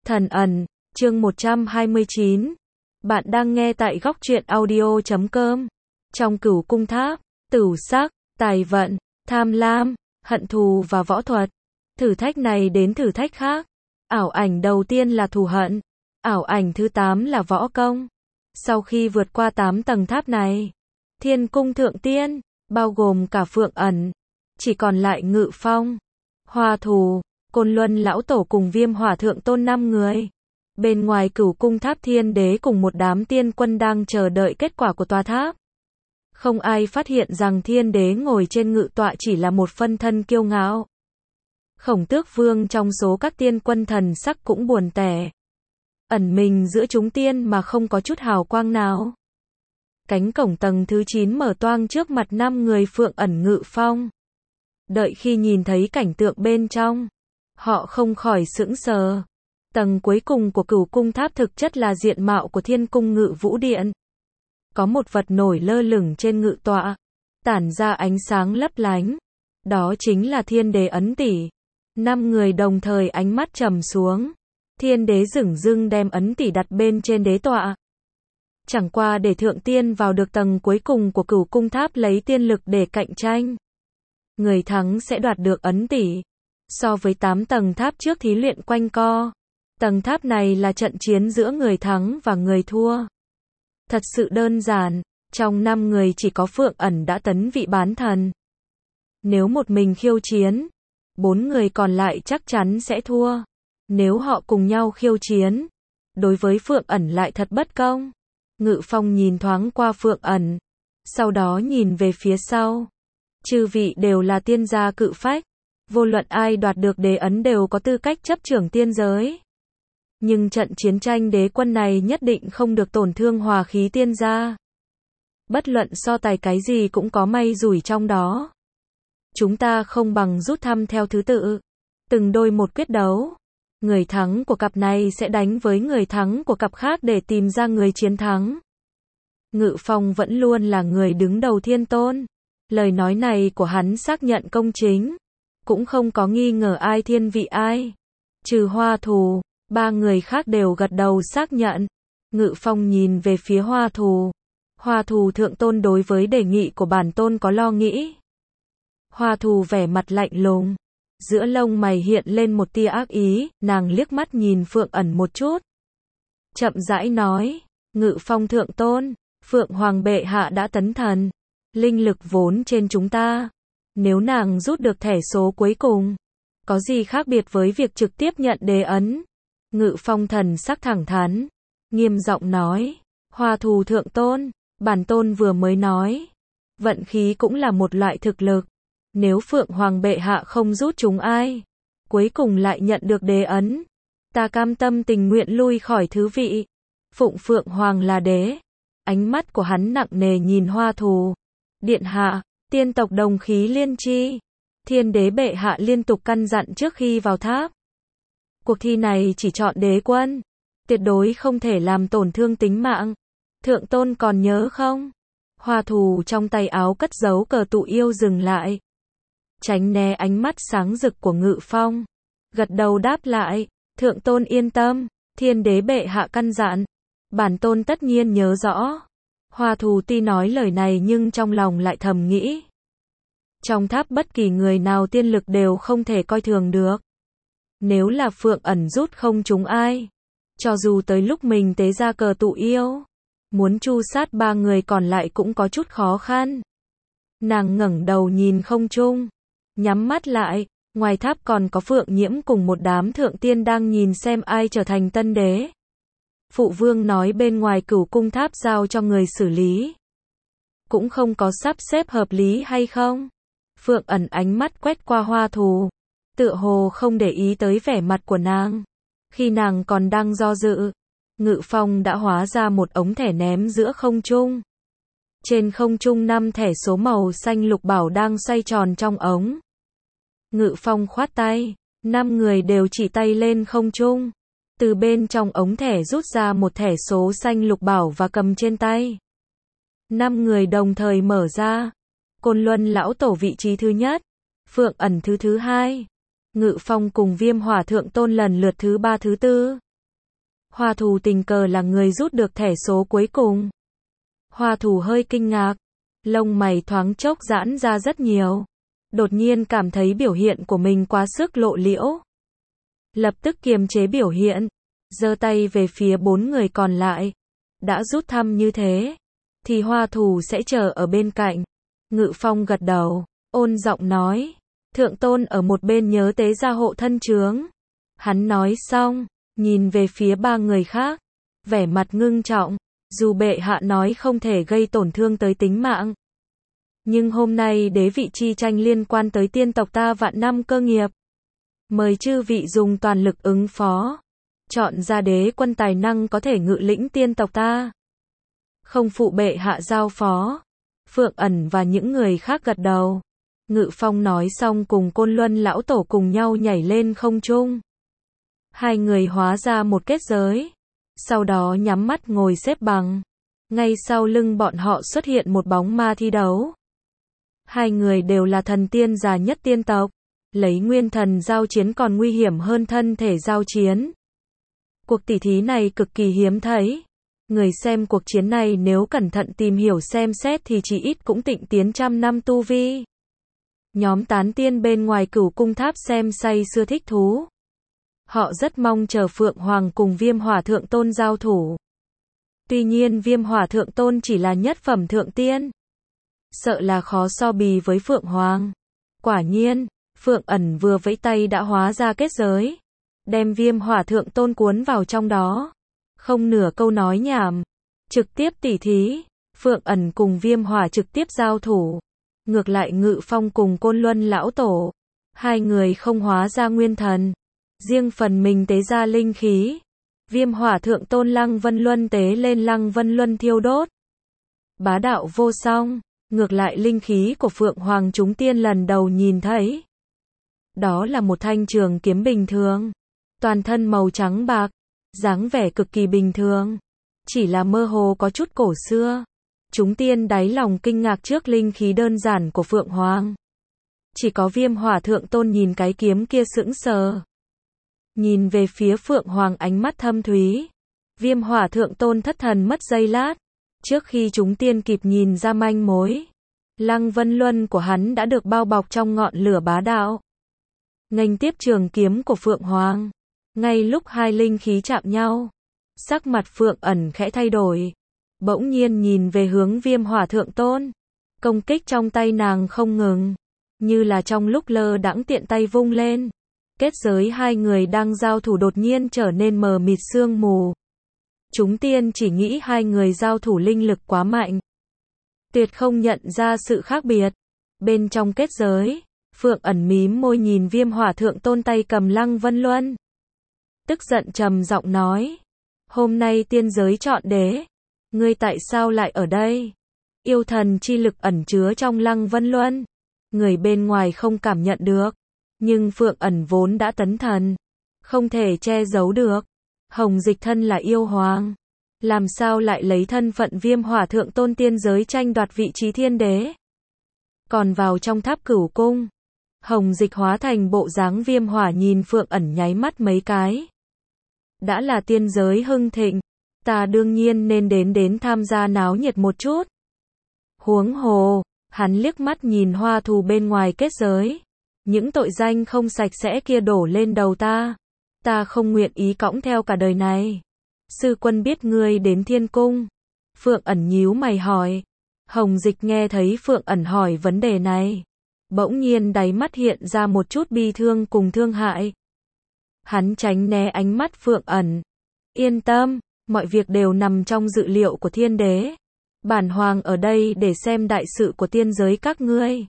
Thần ẩn, chương 129. Bạn đang nghe tại góc truyện audio.com. Trong Cửu Cung Tháp, tửu sắc, tài vận, tham lam, hận thù và võ thuật. Thử thách này đến thử thách khác. Ảo ảnh đầu tiên là thù hận. Ảo ảnh thứ 8 là võ công. Sau khi vượt qua 8 tầng tháp này, Thiên Cung Thượng Tiên, bao gồm cả Phượng Ẩn, chỉ còn lại Ngự Phong, Hoa Thù, Côn Luân Lão Tổ cùng Viêm Hỏa Thượng Tôn 5 người. Bên ngoài Cửu Cung Tháp Thiên Đế cùng một đám tiên quân đang chờ đợi kết quả của tòa tháp. Không ai phát hiện rằng Thiên Đế ngồi trên ngự tọa chỉ là một phân thân kiêu ngạo. Khổng Tước Vương trong số các tiên quân thần sắc cũng buồn tẻ. Ẩn mình giữa chúng tiên mà không có chút hào quang nào. Cánh cổng tầng thứ 9 mở toang trước mặt 5 người Phượng Ẩn Ngự Phong. Đợi khi nhìn thấy cảnh tượng bên trong, họ không khỏi sững sờ. Tầng cuối cùng của Cửu Cung Tháp thực chất là diện mạo của Thiên Cung Ngự Vũ Điện. Có một vật nổi lơ lửng trên ngự tọa, tản ra ánh sáng lấp lánh. Đó chính là Thiên Đế ấn tỷ. 5 người đồng thời ánh mắt trầm xuống. Thiên Đế dửng dưng đem ấn tỷ đặt bên trên đế tọa. Chẳng qua để thượng tiên vào được tầng cuối cùng của Cửu Cung Tháp lấy tiên lực để cạnh tranh. Người thắng sẽ đoạt được ấn tỷ. So với 8 tầng tháp trước thí luyện quanh co, tầng tháp này là trận chiến giữa người thắng và người thua. Thật sự đơn giản, trong 5 người chỉ có Phượng Ẩn đã tấn vị bán thần. Nếu một mình khiêu chiến, 4 người còn lại chắc chắn sẽ thua. Nếu họ cùng nhau khiêu chiến, đối với Phượng Ẩn lại thật bất công. Ngự Phong nhìn thoáng qua Phượng Ẩn, sau đó nhìn về phía sau. Chư vị đều là tiên gia cự phách, vô luận ai đoạt được đế ấn đều có tư cách chấp trưởng tiên giới. Nhưng trận chiến tranh đế quân này nhất định không được tổn thương hòa khí tiên gia. Bất luận so tài cái gì cũng có may rủi trong đó. Chúng ta không bằng rút thăm theo thứ tự, từng đôi một quyết đấu. Người thắng của cặp này sẽ đánh với người thắng của cặp khác để tìm ra người chiến thắng. Ngự Phong vẫn luôn là người đứng đầu thiên tôn. Lời nói này của hắn xác nhận công chính. Cũng không có nghi ngờ ai thiên vị ai. Trừ Hoa Thù, 3 người khác đều gật đầu xác nhận. Ngự Phong nhìn về phía Hoa Thù. Hoa Thù Thượng Tôn đối với đề nghị của bản tôn có lo nghĩ. Hoa Thù vẻ mặt lạnh lùng. Giữa lông mày hiện lên một tia ác ý, nàng liếc mắt nhìn Phượng Ẩn một chút. Chậm rãi nói, Ngự Phong Thượng Tôn, Phượng Hoàng bệ hạ đã tấn thần. Linh lực vốn trên chúng ta. Nếu nàng rút được thẻ số cuối cùng, có gì khác biệt với việc trực tiếp nhận đế ấn? Ngự Phong thần sắc thẳng thắn, nghiêm giọng nói, Hoa Thù Thượng Tôn, bản tôn vừa mới nói, vận khí cũng là một loại thực lực. Nếu Phượng Hoàng bệ hạ không rút chúng ai, cuối cùng lại nhận được đế ấn, ta cam tâm tình nguyện lui khỏi thứ vị. Phụng Phượng Hoàng là đế. Ánh mắt của hắn nặng nề nhìn Hoa Thù. Điện hạ, tiên tộc đồng khí liên chi. Thiên Đế bệ hạ liên tục căn dặn trước khi vào tháp. Cuộc thi này chỉ chọn đế quân, tuyệt đối không thể làm tổn thương tính mạng. Thượng Tôn còn nhớ không? Hoa Thù trong tay áo cất giấu cờ tụ yêu dừng lại, tránh né ánh mắt sáng rực của Ngự Phong, gật đầu đáp lại, Thượng Tôn yên tâm, Thiên Đế bệ hạ căn dặn, bản tôn tất nhiên nhớ rõ. Hoa Thù tuy nói lời này nhưng trong lòng lại thầm nghĩ, trong tháp bất kỳ người nào tiên lực đều không thể coi thường được. Nếu là Phượng Ẩn rút không trúng ai, cho dù tới lúc mình tế ra cờ tụ yêu, muốn tru sát 3 người còn lại cũng có chút khó khăn. Nàng ngẩng đầu nhìn không trung, nhắm mắt lại, ngoài tháp còn có Phượng Nhiễm cùng một đám thượng tiên đang nhìn xem ai trở thành tân đế. Phụ vương nói bên ngoài Cửu Cung Tháp giao cho người xử lý. Cũng không có sắp xếp hợp lý hay không? Phượng Ẩn ánh mắt quét qua Hoa Thù, tựa hồ không để ý tới vẻ mặt của nàng. Khi nàng còn đang do dự, Ngự Phong đã hóa ra một ống thẻ ném giữa không trung. Trên không trung 5 thẻ số màu xanh lục bảo đang xoay tròn trong ống. Ngự Phong khoát tay, 5 người đều chỉ tay lên không trung. Từ bên trong ống thẻ rút ra một thẻ số xanh lục bảo và cầm trên tay. 5 người đồng thời mở ra. Côn Luân Lão Tổ vị trí thứ nhất, Phượng Ẩn thứ 2, Ngự Phong cùng Viêm Hỏa Thượng Tôn lần lượt thứ 3 thứ 4. Hoa Thù tình cờ là người rút được thẻ số cuối cùng. Hoa Thù hơi kinh ngạc, lông mày thoáng chốc giãn ra rất nhiều. Đột nhiên cảm thấy biểu hiện của mình quá sức lộ liễu. Lập tức kiềm chế biểu hiện, giơ tay về phía 4 người còn lại. Đã rút thăm như thế, thì Hoa Thù sẽ chờ ở bên cạnh. Ngự Phong gật đầu, ôn giọng nói, thượng tôn ở một bên nhớ tế gia hộ thân chướng. Hắn nói xong, nhìn về phía 3 người khác, vẻ mặt ngưng trọng, dù bệ hạ nói không thể gây tổn thương tới tính mạng. Nhưng hôm nay đế vị chi tranh liên quan tới tiên tộc ta vạn năm cơ nghiệp. Mời chư vị dùng toàn lực ứng phó. Chọn ra đế quân tài năng có thể ngự lĩnh tiên tộc ta. Không phụ bệ hạ giao phó. Phượng Ẩn và những người khác gật đầu. Ngự Phong nói xong cùng Côn Luân lão tổ cùng nhau nhảy lên không trung. Hai người hóa ra một kết giới. Sau đó nhắm mắt ngồi xếp bằng. Ngay sau lưng bọn họ xuất hiện một bóng ma thi đấu. Hai người đều là thần tiên già nhất tiên tộc. Lấy nguyên thần giao chiến còn nguy hiểm hơn thân thể giao chiến. Cuộc tỉ thí này cực kỳ hiếm thấy. Người xem cuộc chiến này nếu cẩn thận tìm hiểu xem xét thì chỉ ít cũng tịnh tiến trăm năm tu vi. Nhóm tán tiên bên ngoài Cửu Cung Tháp xem say sưa thích thú. Họ rất mong chờ Phượng Hoàng cùng Viêm Hỏa Thượng Tôn giao thủ. Tuy nhiên Viêm Hỏa Thượng Tôn chỉ là nhất phẩm thượng tiên. Sợ là khó so bì với Phượng Hoàng. Quả nhiên, Phượng Ẩn vừa vẫy tay đã hóa ra kết giới. Đem Viêm Hỏa Thượng Tôn cuốn vào trong đó. Không nửa câu nói nhảm. Trực tiếp tỉ thí. Phượng Ẩn cùng Viêm Hỏa trực tiếp giao thủ. Ngược lại Ngự Phong cùng Côn Luân lão tổ. Hai người không hóa ra nguyên thần. Riêng phần mình tế ra linh khí. Viêm Hỏa Thượng Tôn Lăng Vân Luân tế lên Lăng Vân Luân thiêu đốt. Bá đạo vô song. Ngược lại linh khí của Phượng Hoàng chúng tiên lần đầu nhìn thấy. Đó là một thanh trường kiếm bình thường. Toàn thân màu trắng bạc. Dáng vẻ cực kỳ bình thường. Chỉ là mơ hồ có chút cổ xưa. Chúng tiên đáy lòng kinh ngạc trước linh khí đơn giản của Phượng Hoàng. Chỉ có Viêm Hỏa Thượng Tôn nhìn cái kiếm kia sững sờ. Nhìn về phía Phượng Hoàng ánh mắt thâm thúy. Viêm Hỏa Thượng Tôn thất thần mất giây lát. Trước khi chúng tiên kịp nhìn ra manh mối. Lăng Vân Luân của hắn đã được bao bọc trong ngọn lửa bá đạo. Nghênh tiếp trường kiếm của Phượng Hoàng. Ngay lúc hai linh khí chạm nhau. Sắc mặt Phượng Ẩn khẽ thay đổi. Bỗng nhiên nhìn về hướng Viêm Hỏa Thượng Tôn. Công kích trong tay nàng không ngừng. Như là trong lúc lơ đãng tiện tay vung lên. Kết giới hai người đang giao thủ đột nhiên trở nên mờ mịt sương mù. Chúng tiên chỉ nghĩ hai người giao thủ linh lực quá mạnh. Tuyệt không nhận ra sự khác biệt. Bên trong kết giới, Phượng Ẩn mím môi nhìn Viêm Hỏa Thượng Tôn tay cầm Lăng Vân Luân. Tức giận trầm giọng nói. Hôm nay tiên giới chọn đế. Ngươi tại sao lại ở đây? Yêu thần chi lực ẩn chứa trong Lăng Vân Luân. Người bên ngoài không cảm nhận được. Nhưng Phượng Ẩn vốn đã tấn thần. Không thể che giấu được. Hồng Dịch thân là yêu hoàng. Làm sao lại lấy thân phận Viêm Hỏa Thượng Tôn tiên giới tranh đoạt vị trí thiên đế? Còn vào trong tháp Cửu Cung. Hồng Dịch hóa thành bộ dáng Viêm Hỏa nhìn Phượng Ẩn nháy mắt mấy cái. Đã là tiên giới hưng thịnh. Ta đương nhiên nên đến tham gia náo nhiệt một chút. Huống hồ, hắn liếc mắt nhìn Hoa Thù bên ngoài kết giới. Những tội danh không sạch sẽ kia đổ lên đầu ta. Ta không nguyện ý cõng theo cả đời này. Sư quân biết ngươi đến Thiên Cung. Phượng Ẩn nhíu mày hỏi. Hồng Dịch nghe thấy Phượng Ẩn hỏi vấn đề này. Bỗng nhiên đáy mắt hiện ra một chút bi thương cùng thương hại. Hắn tránh né ánh mắt Phượng Ẩn. Yên tâm, mọi việc đều nằm trong dự liệu của thiên đế. Bản hoàng ở đây để xem đại sự của tiên giới các ngươi.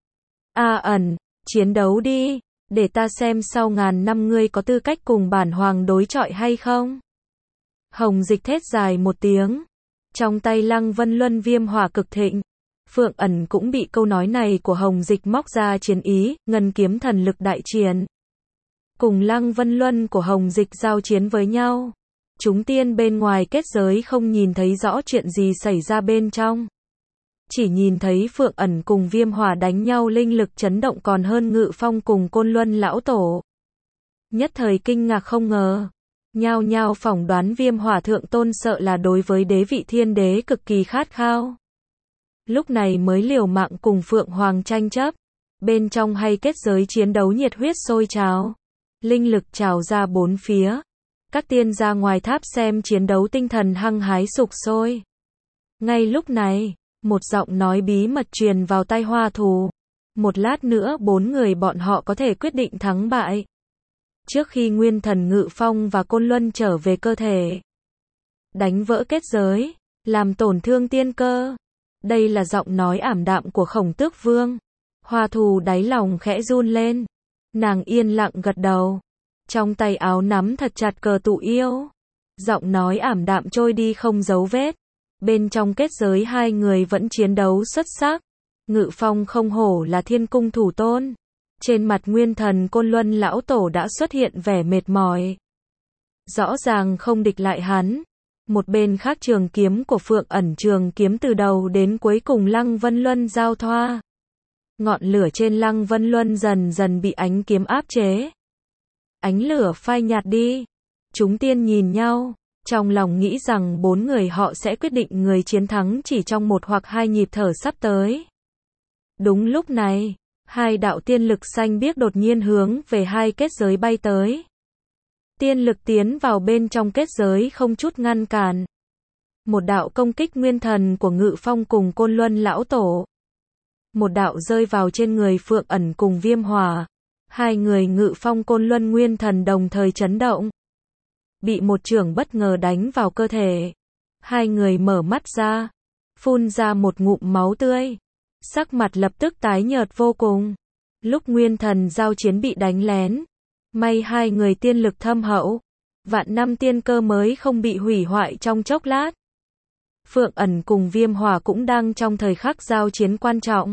Ẩn, chiến đấu đi, để ta xem sau ngàn năm ngươi có tư cách cùng bản hoàng đối chọi hay không. Hồng Dịch thét dài một tiếng. Trong tay Lăng Vân Luân Viêm Hỏa cực thịnh. Phượng Ẩn cũng bị câu nói này của Hồng Dịch móc ra chiến ý, ngân kiếm thần lực đại triển. Cùng Lăng Vân Luân của Hồng Dịch giao chiến với nhau. Chúng tiên bên ngoài kết giới không nhìn thấy rõ chuyện gì xảy ra bên trong. Chỉ nhìn thấy Phượng Ẩn cùng Viêm Hỏa đánh nhau linh lực chấn động còn hơn Ngự Phong cùng Côn Luân lão tổ. Nhất thời kinh ngạc không ngờ. nhao nhao phỏng đoán Viêm Hỏa Thượng Tôn sợ là đối với đế vị thiên đế cực kỳ khát khao. Lúc này mới liều mạng cùng Phượng Hoàng tranh chấp. Bên trong hay kết giới chiến đấu nhiệt huyết sôi trào. Linh lực trào ra bốn phía. Các tiên ra ngoài tháp xem chiến đấu tinh thần hăng hái sục sôi. Ngay lúc này, một giọng nói bí mật truyền vào tai Hoa Thù. Một lát nữa 4 người bọn họ có thể quyết định thắng bại. Trước khi Nguyên Thần Ngự Phong và Côn Luân trở về cơ thể. Đánh vỡ kết giới, làm tổn thương tiên cơ. Đây là giọng nói ảm đạm của Khổng Tước Vương. Hoa Thù đáy lòng khẽ run lên. Nàng yên lặng gật đầu. Trong tay áo nắm thật chặt cờ tụ yêu. Giọng nói ảm đạm trôi đi không dấu vết. Bên trong kết giới hai người vẫn chiến đấu xuất sắc. Ngự Phong không hổ là Thiên Cung thủ tôn. Trên mặt Nguyên Thần Côn Luân lão tổ đã xuất hiện vẻ mệt mỏi. Rõ ràng không địch lại hắn. Một bên khác trường kiếm của Phượng Ẩn trường kiếm từ đầu đến cuối cùng Lăng Vân Luân giao thoa. Ngọn lửa trên Lăng Vân Luân dần dần bị ánh kiếm áp chế. Ánh lửa phai nhạt đi. Chúng tiên nhìn nhau, trong lòng nghĩ rằng 4 người họ sẽ quyết định người chiến thắng chỉ trong 1 hoặc 2 nhịp thở sắp tới. Đúng lúc này, 2 đạo tiên lực xanh biếc đột nhiên hướng về 2 kết giới bay tới. Tiên lực tiến vào bên trong kết giới không chút ngăn cản. Một đạo công kích Nguyên Thần của Ngự Phong cùng Côn Luân lão tổ. Một đạo rơi vào trên người Phượng Ẩn cùng Viêm Hỏa. 2 người Ngự Phong Côn Luân Nguyên Thần đồng thời chấn động. Bị một chưởng bất ngờ đánh vào cơ thể. 2 người mở mắt ra, phun ra một ngụm máu tươi. Sắc mặt lập tức tái nhợt vô cùng. Lúc Nguyên Thần giao chiến bị đánh lén. May 2 người tiên lực thâm hậu. Vạn năm tiên cơ mới không bị hủy hoại trong chốc lát. Phượng Ẩn cùng Viêm Hỏa cũng đang trong thời khắc giao chiến quan trọng.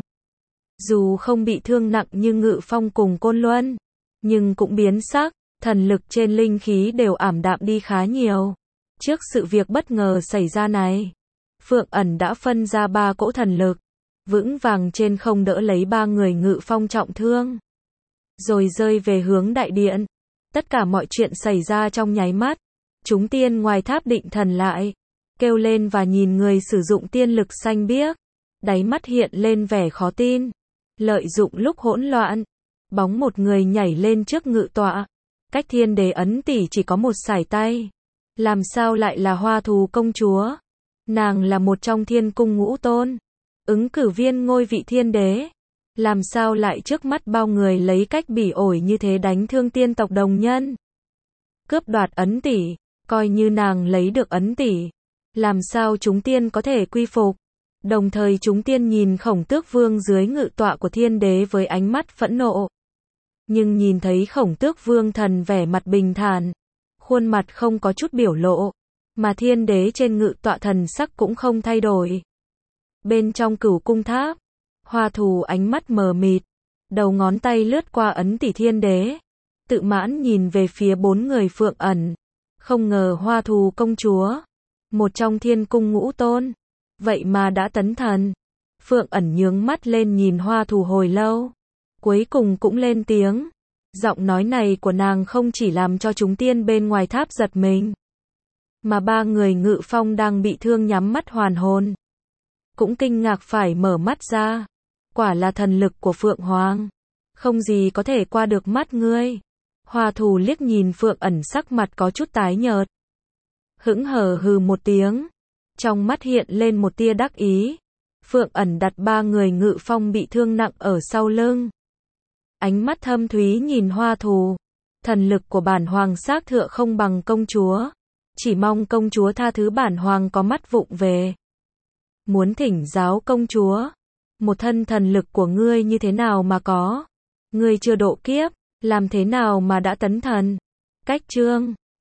Dù không bị thương nặng như Ngự Phong cùng Côn Luân, nhưng cũng biến sắc, thần lực trên linh khí đều ảm đạm đi khá nhiều. Trước sự việc bất ngờ xảy ra này, Phượng Ẩn đã phân ra 3 cỗ thần lực, vững vàng trên không đỡ lấy 3 người Ngự Phong trọng thương, rồi rơi về hướng đại điện. Tất cả mọi chuyện xảy ra trong nháy mắt. Chúng tiên ngoài tháp định thần lại, kêu lên và nhìn người sử dụng tiên lực xanh biếc, đáy mắt hiện lên vẻ khó tin. Lợi dụng lúc hỗn loạn, bóng một người nhảy lên trước ngự tọa. Cách Thiên Đế ấn tỷ chỉ có một sải tay. Làm sao lại là Hoa Thù công chúa? Nàng là một trong Thiên Cung ngũ tôn, ứng cử viên ngôi vị thiên đế. Làm sao lại trước mắt bao người lấy cách bỉ ổi như thế đánh thương tiên tộc đồng nhân? Cướp đoạt ấn tỷ, coi như nàng lấy được ấn tỷ. Làm sao chúng tiên có thể quy phục? Đồng thời chúng tiên nhìn Khổng Tước Vương dưới ngự tọa của thiên đế với ánh mắt phẫn nộ. Nhưng nhìn thấy Khổng Tước Vương thần vẻ mặt bình thản, khuôn mặt không có chút biểu lộ, mà thiên đế trên ngự tọa thần sắc cũng không thay đổi. Bên trong Cửu Cung Tháp, Hoa Thù ánh mắt mờ mịt, đầu ngón tay lướt qua ấn tỷ thiên đế, tự mãn nhìn về phía 4 người Phượng Ẩn. Không ngờ Hoa Thù công chúa, một trong Thiên Cung ngũ tôn, vậy mà đã tấn thần. Phượng Ẩn nhướng mắt lên nhìn Hoa Thù hồi lâu, cuối cùng cũng lên tiếng. Giọng nói này của nàng không chỉ làm cho chúng tiên bên ngoài tháp giật mình, mà 3 người Ngự Phong đang bị thương nhắm mắt hoàn hồn, cũng kinh ngạc phải mở mắt ra. Quả là thần lực của Phượng Hoàng, không gì có thể qua được mắt ngươi. Hoa Thù liếc nhìn Phượng Ẩn sắc mặt có chút tái nhợt, hững hờ hừ một tiếng, trong mắt hiện lên một tia đắc ý. Phượng Ẩn đặt 3 người Ngự Phong bị thương nặng ở sau lưng, ánh mắt thâm thúy nhìn Hoa Thù. Thần lực của bản hoàng xác thựa không bằng công chúa, chỉ mong công chúa tha thứ bản hoàng có mắt vụng về. Muốn thỉnh giáo công chúa, một thân thần lực của ngươi như thế nào mà có? Ngươi chưa độ kiếp, làm thế nào mà đã tấn thần? Cách chương